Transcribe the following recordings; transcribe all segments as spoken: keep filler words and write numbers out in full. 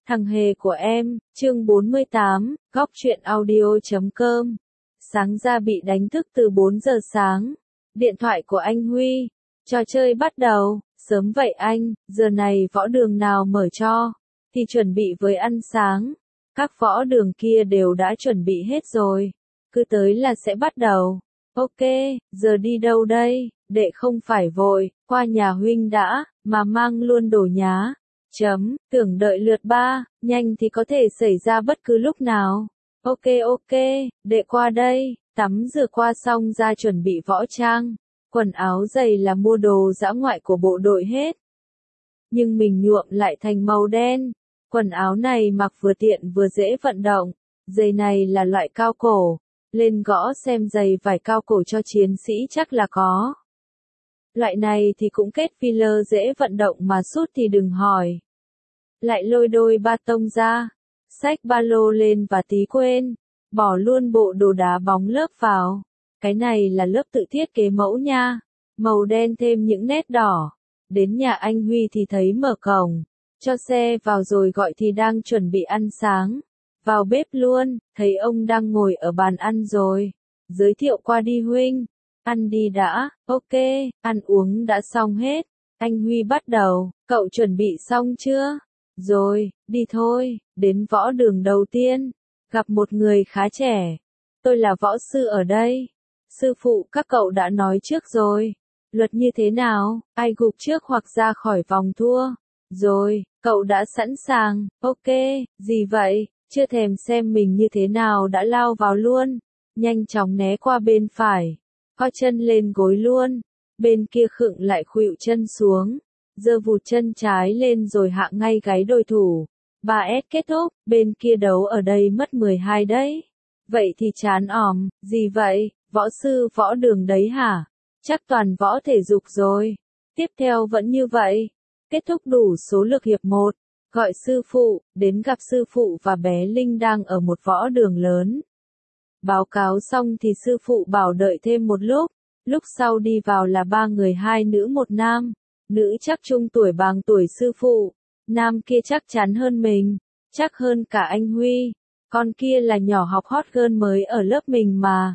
Thằng hề của em, chương bốn mươi tám, góc truyện audio chấm com. Sáng ra bị đánh thức từ bốn giờ sáng. Điện thoại của anh Huy. Trò chơi bắt đầu. Sớm vậy anh, giờ này võ đường nào mở cho? Thì chuẩn bị với ăn sáng. Các võ đường kia đều đã chuẩn bị hết rồi. Cứ tới là sẽ bắt đầu. Ok, giờ đi đâu đây? Đệ không phải vội, qua nhà huynh đã, mà mang luôn đồ nhá. Chấm, tưởng đợi lượt ba, nhanh thì có thể xảy ra bất cứ lúc nào. Ok ok, đệ qua đây, tắm rửa qua xong ra chuẩn bị võ trang. Quần áo giày là mua đồ dã ngoại của bộ đội hết. Nhưng mình nhuộm lại thành màu đen. Quần áo này mặc vừa tiện vừa dễ vận động. Giày này là loại cao cổ. Lên gõ xem giày vải cao cổ cho chiến sĩ chắc là có. Loại này thì cũng kết filler dễ vận động mà sút thì đừng hỏi. Lại lôi đôi ba tông ra, xách ba lô lên và tí quên, bỏ luôn bộ đồ đá bóng lớp vào. Cái này là lớp tự thiết kế mẫu nha, màu đen thêm những nét đỏ. Đến nhà anh Huy thì thấy mở cổng, cho xe vào rồi gọi thì đang chuẩn bị ăn sáng. Vào bếp luôn, thấy ông đang ngồi ở bàn ăn rồi. Giới thiệu qua đi huynh, ăn đi đã, ok, ăn uống đã xong hết. Anh Huy bắt đầu, cậu chuẩn bị xong chưa? Rồi, đi thôi, đến võ đường đầu tiên, gặp một người khá trẻ. Tôi là võ sư ở đây. Sư phụ các cậu đã nói trước rồi. Luật như thế nào, ai gục trước hoặc ra khỏi vòng thua. Rồi, cậu đã sẵn sàng, ok, gì vậy, chưa thèm xem mình như thế nào đã lao vào luôn. Nhanh chóng né qua bên phải, co chân lên gối luôn. Bên kia khựng lại khuỵu chân xuống. Giơ vụt chân trái lên rồi hạ ngay gáy đối thủ. ba ét kết thúc, bên kia đấu ở đây mất mười hai đấy. Vậy thì chán òm, gì vậy, võ sư võ đường đấy hả? Chắc toàn võ thể dục rồi. Tiếp theo vẫn như vậy. Kết thúc đủ số lực hiệp một. Gọi sư phụ, đến gặp sư phụ và bé Linh đang ở một võ đường lớn. Báo cáo xong thì sư phụ bảo đợi thêm một lúc. Lúc sau đi vào là ba người hai nữ một nam. Nữ chắc trung tuổi bằng tuổi sư phụ, nam kia chắc chắn hơn mình, chắc hơn cả anh Huy, con kia là nhỏ học hot girl mới ở lớp mình mà.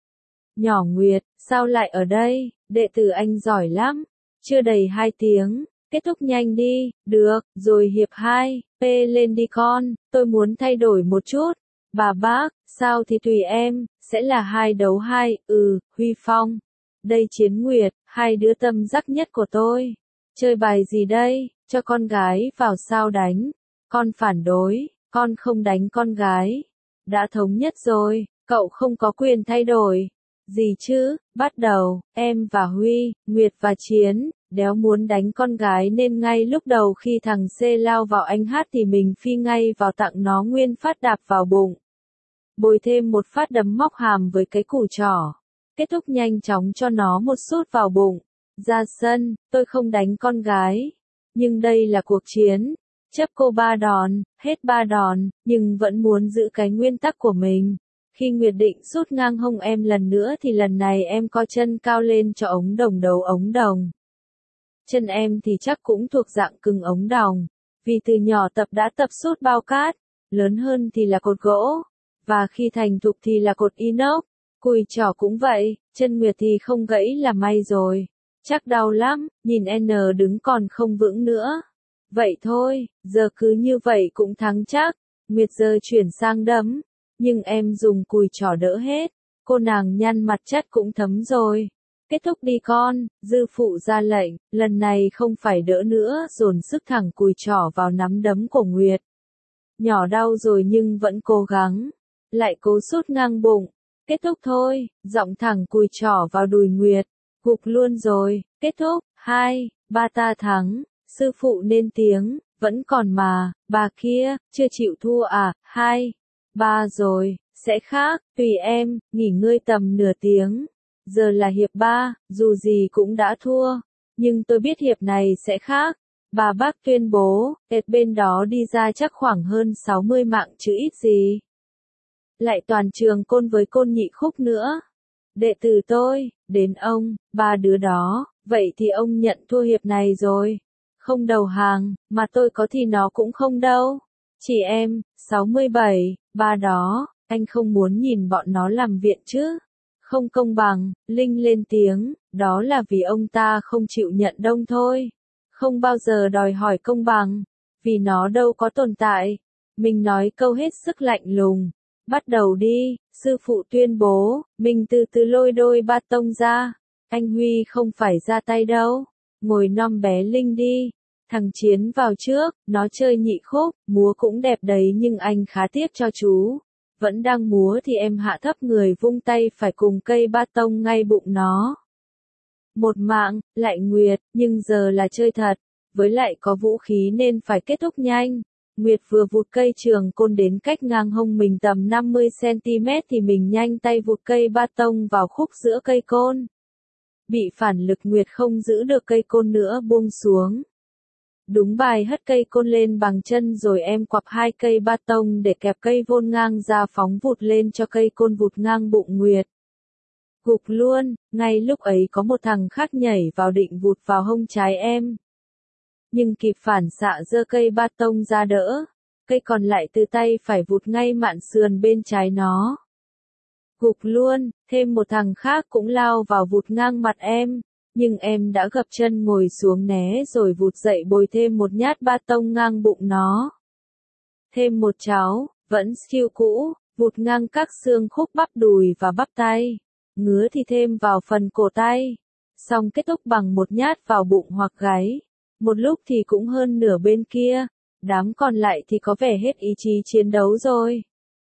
Nhỏ Nguyệt, sao lại ở đây, đệ tử anh giỏi lắm, chưa đầy hai tiếng, kết thúc nhanh đi, được, rồi hiệp hai, p lên đi con, tôi muốn thay đổi một chút, bà bác, sao thì tùy em, sẽ là hai đấu hai, ừ, Huy Phong. Đây Chiến Nguyệt, hai đứa tâm đắc nhất của tôi. Chơi bài gì đây, cho con gái vào sao đánh. Con phản đối, con không đánh con gái. Đã thống nhất rồi, cậu không có quyền thay đổi. Gì chứ, bắt đầu, em và Huy, Nguyệt và Chiến, đéo muốn đánh con gái nên ngay lúc đầu khi thằng C lao vào anh Hát thì mình phi ngay vào tặng nó nguyên phát đạp vào bụng. Bồi thêm một phát đấm móc hàm với cái củ trỏ. Kết thúc nhanh chóng cho nó một sút vào bụng. Ra sân, tôi không đánh con gái. Nhưng đây là cuộc chiến. Chấp cô ba đòn, hết ba đòn, nhưng vẫn muốn giữ cái nguyên tắc của mình. Khi Nguyệt định sút ngang hông em lần nữa thì lần này em co chân cao lên cho ống đồng đấu ống đồng. Chân em thì chắc cũng thuộc dạng cứng ống đồng. Vì từ nhỏ tập đã tập sút bao cát. Lớn hơn thì là cột gỗ. Và khi thành thục thì là cột inox. Cùi trỏ cũng vậy, chân Nguyệt thì không gãy là may rồi. Chắc đau lắm, nhìn N đứng còn không vững nữa. Vậy thôi, giờ cứ như vậy cũng thắng chắc. Nguyệt giờ chuyển sang đấm. Nhưng em dùng cùi trỏ đỡ hết. Cô nàng nhăn mặt chắc cũng thấm rồi. Kết thúc đi con, dư phụ ra lệnh, lần này không phải đỡ nữa, dồn sức thẳng cùi trỏ vào nắm đấm của Nguyệt. Nhỏ đau rồi nhưng vẫn cố gắng. Lại cố sút ngang bụng. Kết thúc thôi, giọng thẳng cùi trỏ vào đùi Nguyệt. Gục luôn rồi, kết thúc, hai, ba ta thắng, sư phụ lên tiếng, vẫn còn mà, bà kia, chưa chịu thua à, hai, ba rồi, sẽ khác, tùy em, nghỉ ngơi tầm nửa tiếng. Giờ là hiệp ba, dù gì cũng đã thua, nhưng tôi biết hiệp này sẽ khác. Bà bác tuyên bố,ệt bên đó đi ra chắc khoảng hơn sáu mươi mạng chứ ít gì. Lại toàn trường côn với côn nhị khúc nữa. Đệ tử tôi, đến ông, ba đứa đó, vậy thì ông nhận thua hiệp này rồi. Không đầu hàng, mà tôi có thì nó cũng không đâu. Chị em, sáu mươi bảy, ba đó, anh không muốn nhìn bọn nó làm viện chứ. Không công bằng, Linh lên tiếng, đó là vì ông ta không chịu nhận đông thôi. Không bao giờ đòi hỏi công bằng, vì nó đâu có tồn tại. Mình nói câu hết sức lạnh lùng. Bắt đầu đi, sư phụ tuyên bố, mình từ từ lôi đôi ba tông ra. Anh Huy không phải ra tay đâu. Ngồi nom bé Linh đi. Thằng Chiến vào trước, nó chơi nhị khúc, múa cũng đẹp đấy nhưng anh khá tiếc cho chú. Vẫn đang múa thì em hạ thấp người vung tay phải cùng cây ba tông ngay bụng nó. Một mạng, lại Nguyệt, nhưng giờ là chơi thật, với lại có vũ khí nên phải kết thúc nhanh. Nguyệt vừa vụt cây trường côn đến cách ngang hông mình tầm năm mươi xăng ti mét thì mình nhanh tay vụt cây ba tông vào khúc giữa cây côn. Bị phản lực Nguyệt không giữ được cây côn nữa buông xuống. Đúng bài hất cây côn lên bằng chân rồi em quặp hai cây ba tông để kẹp cây vôn ngang ra phóng vụt lên cho cây côn vụt ngang bụng Nguyệt. Gục luôn, ngay lúc ấy có một thằng khác nhảy vào định vụt vào hông trái em. Nhưng kịp phản xạ giơ cây ba tông ra đỡ, cây còn lại từ tay phải vụt ngay mạn sườn bên trái nó. Gục luôn, thêm một thằng khác cũng lao vào vụt ngang mặt em. Nhưng em đã gập chân ngồi xuống né rồi vụt dậy bồi thêm một nhát ba tông ngang bụng nó. Thêm một cháu, vẫn skill cũ, vụt ngang các xương khúc bắp đùi và bắp tay. Ngứa thì thêm vào phần cổ tay. Xong kết thúc bằng một nhát vào bụng hoặc gáy. Một lúc thì cũng hơn nửa bên kia. Đám còn lại thì có vẻ hết ý chí chiến đấu rồi.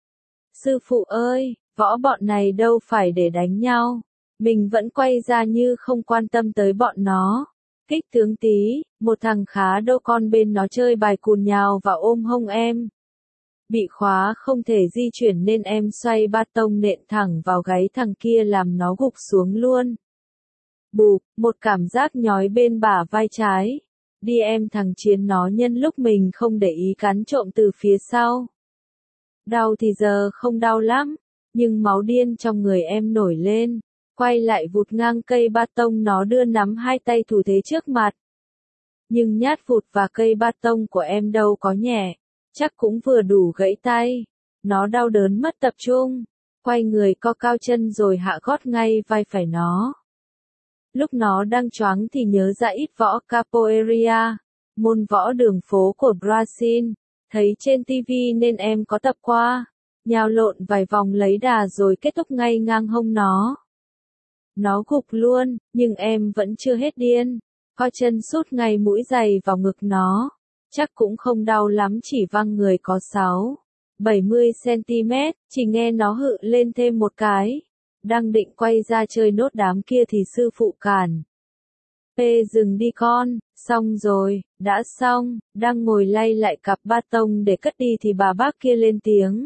Sư phụ ơi, võ bọn này đâu phải để đánh nhau. Mình vẫn quay ra như không quan tâm tới bọn nó. Kích tướng tí, một thằng khá đâu con bên nó chơi bài cùn nhào và ôm hông em. Bị khóa không thể di chuyển nên em xoay ba tông nện thẳng vào gáy thằng kia làm nó gục xuống luôn. Bụp, một cảm giác nhói bên bả vai trái. Đi em thằng Chiến nó nhân lúc mình không để ý cắn trộm từ phía sau. Đau thì giờ không đau lắm, nhưng máu điên trong người em nổi lên. Quay lại vụt ngang cây ba tông nó đưa nắm hai tay thủ thế trước mặt. Nhưng nhát vụt và cây ba tông của em đâu có nhẹ, chắc cũng vừa đủ gãy tay. Nó đau đớn mất tập trung, quay người co cao chân rồi hạ gót ngay vai phải nó. Lúc nó đang choáng thì nhớ ra ít võ capoeira, môn võ đường phố của Brazil, thấy trên ti vi nên em có tập qua, nhào lộn vài vòng lấy đà rồi kết thúc ngay ngang hông nó. Nó gục luôn, nhưng em vẫn chưa hết điên. Co chân sút ngay mũi giày vào ngực nó. Chắc cũng không đau lắm chỉ văng người có sáu, bảy mươi xăng ti mét, chỉ nghe nó hự lên thêm một cái. Đang định quay ra chơi nốt đám kia thì sư phụ cản. Pê dừng đi con, xong rồi, đã xong, đang ngồi lay lại cặp ba tông để cất đi thì bà bác kia lên tiếng.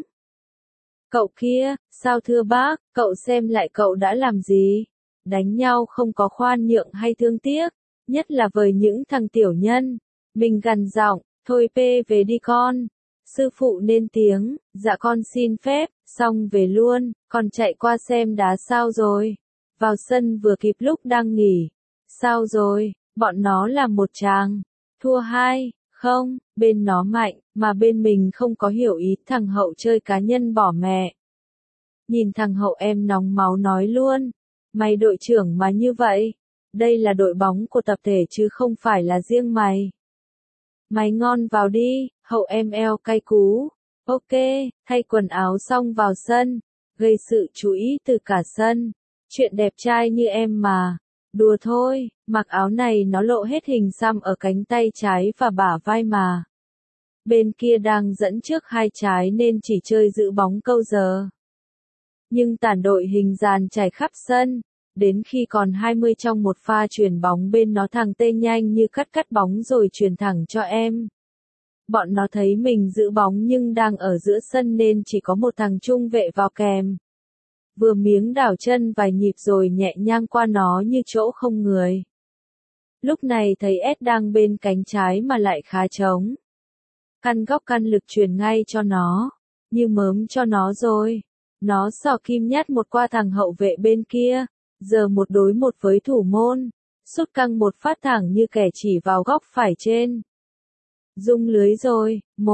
Cậu kia, sao thưa bác, cậu xem lại cậu đã làm gì? Đánh nhau không có khoan nhượng hay thương tiếc, nhất là với những thằng tiểu nhân. Mình gằn giọng, thôi Pê về đi con. Sư phụ lên tiếng, dạ con xin phép, xong về luôn, con chạy qua xem đá sao rồi. Vào sân vừa kịp lúc đang nghỉ. Sao rồi, bọn nó là một tràng. Thua hai, không, bên nó mạnh, mà bên mình không có hiểu ý thằng Hậu chơi cá nhân bỏ mẹ. Nhìn thằng Hậu em nóng máu nói luôn. Mày đội trưởng mà như vậy. Đây là đội bóng của tập thể chứ không phải là riêng mày. Mày ngon vào đi, Hậu em eo cay cú. Ok, thay quần áo xong vào sân. Gây sự chú ý từ cả sân. Chuyện đẹp trai như em mà. Đùa thôi, mặc áo này nó lộ hết hình xăm ở cánh tay trái và bả vai mà. Bên kia đang dẫn trước hai trái nên chỉ chơi giữ bóng câu giờ. Nhưng tản đội hình dàn trải khắp sân. Đến khi còn hai mươi trong một pha chuyển bóng bên nó thằng tê nhanh như cắt cắt bóng rồi chuyển thẳng cho em. Bọn nó thấy mình giữ bóng nhưng đang ở giữa sân nên chỉ có một thằng trung vệ vào kèm. Vừa miếng đảo chân vài nhịp rồi nhẹ nhàng qua nó như chỗ không người. Lúc này thấy S đang bên cánh trái mà lại khá trống. Căn góc căn lực truyền ngay cho nó. Như mớm cho nó rồi. Nó xỏ kim nhát một qua thằng hậu vệ bên kia. Giờ một đối một với thủ môn. Sút căng một phát thẳng như kẻ chỉ vào góc phải trên. Rung lưới rồi. Một,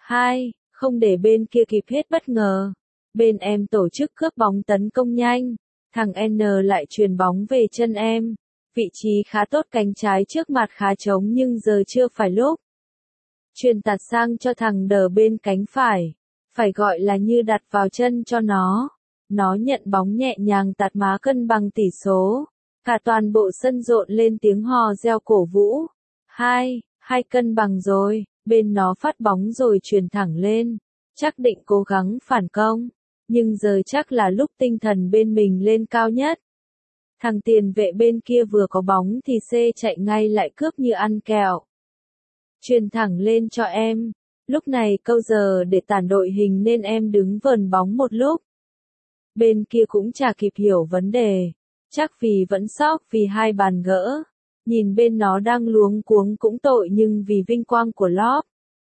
hai, không để bên kia kịp hết bất ngờ. Bên em tổ chức cướp bóng tấn công nhanh. Thằng N lại chuyền bóng về chân em. Vị trí khá tốt, cánh trái trước mặt khá trống nhưng giờ chưa phải lúc. Chuyền tạt sang cho thằng D bên cánh phải. Phải gọi là như đặt vào chân cho nó. Nó nhận bóng nhẹ nhàng tạt má cân bằng tỷ số. Cả toàn bộ sân rộn lên tiếng hò reo cổ vũ. Hai, hai cân bằng rồi, bên nó phát bóng rồi chuyền thẳng lên. Chắc định cố gắng phản công. Nhưng giờ chắc là lúc tinh thần bên mình lên cao nhất. Thằng tiền vệ bên kia vừa có bóng thì C chạy ngay lại cướp như ăn kẹo. Chuyền thẳng lên cho em. Lúc này câu giờ để tản đội hình nên em đứng vờn bóng một lúc. Bên kia cũng chả kịp hiểu vấn đề. Chắc vì vẫn sốc vì hai bàn gỡ. Nhìn bên nó đang luống cuống cũng tội nhưng vì vinh quang của Lop.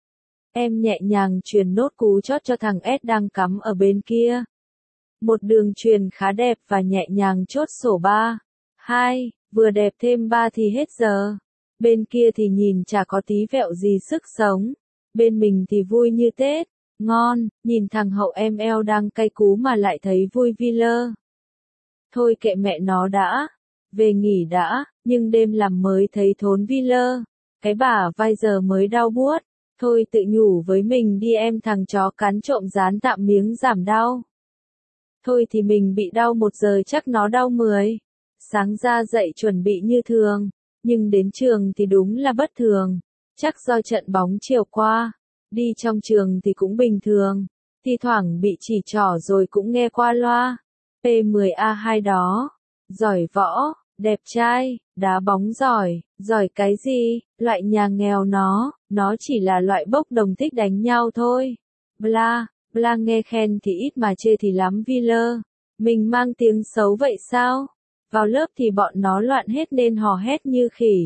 Em nhẹ nhàng chuyền nốt cú chót cho thằng S đang cắm ở bên kia. Một đường chuyền khá đẹp và nhẹ nhàng chốt sổ ba. Hai, vừa đẹp thêm ba thì hết giờ. Bên kia thì nhìn chả có tí vẹo gì sức sống. Bên mình thì vui như Tết. Ngon, nhìn thằng hậu em eo đang cay cú mà lại thấy vui vi lơ. Thôi kệ mẹ nó đã. Về nghỉ đã, nhưng đêm làm mới thấy thốn vi lơ. Cái bả vai giờ mới đau buốt. Thôi tự nhủ với mình đi em, thằng chó cắn trộm rán tạm miếng giảm đau. Thôi thì mình bị đau một giờ chắc nó đau mười. Sáng ra dậy chuẩn bị như thường. Nhưng đến trường thì đúng là bất thường. Chắc do trận bóng chiều qua. Đi trong trường thì cũng bình thường. Thi thoảng bị chỉ trỏ rồi cũng nghe qua loa. P mười A hai đó. Giỏi võ, đẹp trai, đá bóng giỏi. Giỏi cái gì, loại nhà nghèo nó. Nó chỉ là loại bốc đồng thích đánh nhau thôi. Bla, bla nghe khen thì ít mà chê thì lắm vi lơ. Mình mang tiếng xấu vậy sao? Vào lớp thì bọn nó loạn hết nên hò hét như khỉ.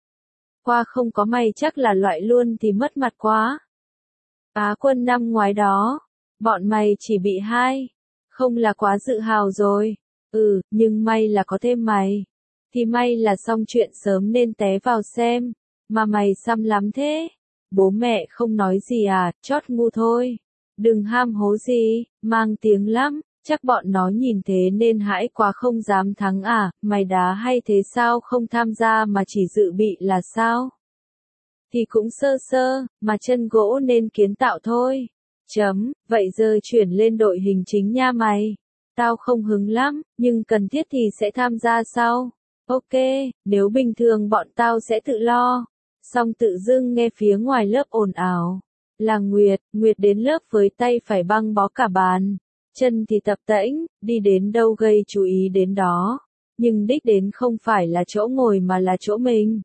Qua không có mày chắc là loại luôn thì mất mặt quá. Á quân năm ngoái đó. Bọn mày chỉ bị hai. Không là quá tự hào rồi. Ừ, nhưng may là có thêm mày. Thì may là xong chuyện sớm nên té vào xem. Mà mày xăm lắm thế. Bố mẹ không nói gì à, chót ngu thôi. Đừng ham hố gì, mang tiếng lắm. Chắc bọn nó nhìn thế nên hãi quá không dám thắng à, mày đá hay thế sao không tham gia mà chỉ dự bị là sao? Thì cũng sơ sơ, mà chân gỗ nên kiến tạo thôi. Chấm, vậy giờ chuyển lên đội hình chính nha mày. Tao không hứng lắm, nhưng cần thiết thì sẽ tham gia sau. Ok, nếu bình thường bọn tao sẽ tự lo. Xong tự dưng nghe phía ngoài lớp ồn ào. Là Nguyệt, Nguyệt đến lớp với tay phải băng bó cả bàn. Chân thì tập tễnh, đi đến đâu gây chú ý đến đó. Nhưng đích đến không phải là chỗ ngồi mà là chỗ mình.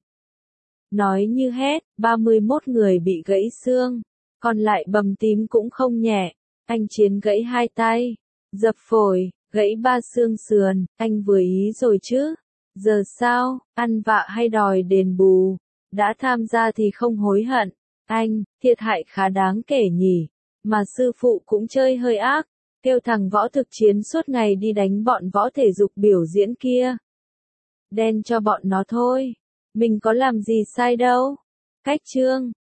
Nói như hét, ba mươi mốt người bị gãy xương. Còn lại bầm tím cũng không nhẹ. Anh Chiến gãy hai tay. Dập phổi, gãy ba xương sườn. Anh vừa ý rồi chứ. Giờ sao, ăn vạ hay đòi đền bù. Đã tham gia thì không hối hận. Anh, thiệt hại khá đáng kể nhỉ. Mà sư phụ cũng chơi hơi ác. Kêu thằng võ thực chiến suốt ngày đi đánh bọn võ thể dục biểu diễn kia. Đen cho bọn nó thôi. Mình có làm gì sai đâu. Cách chương.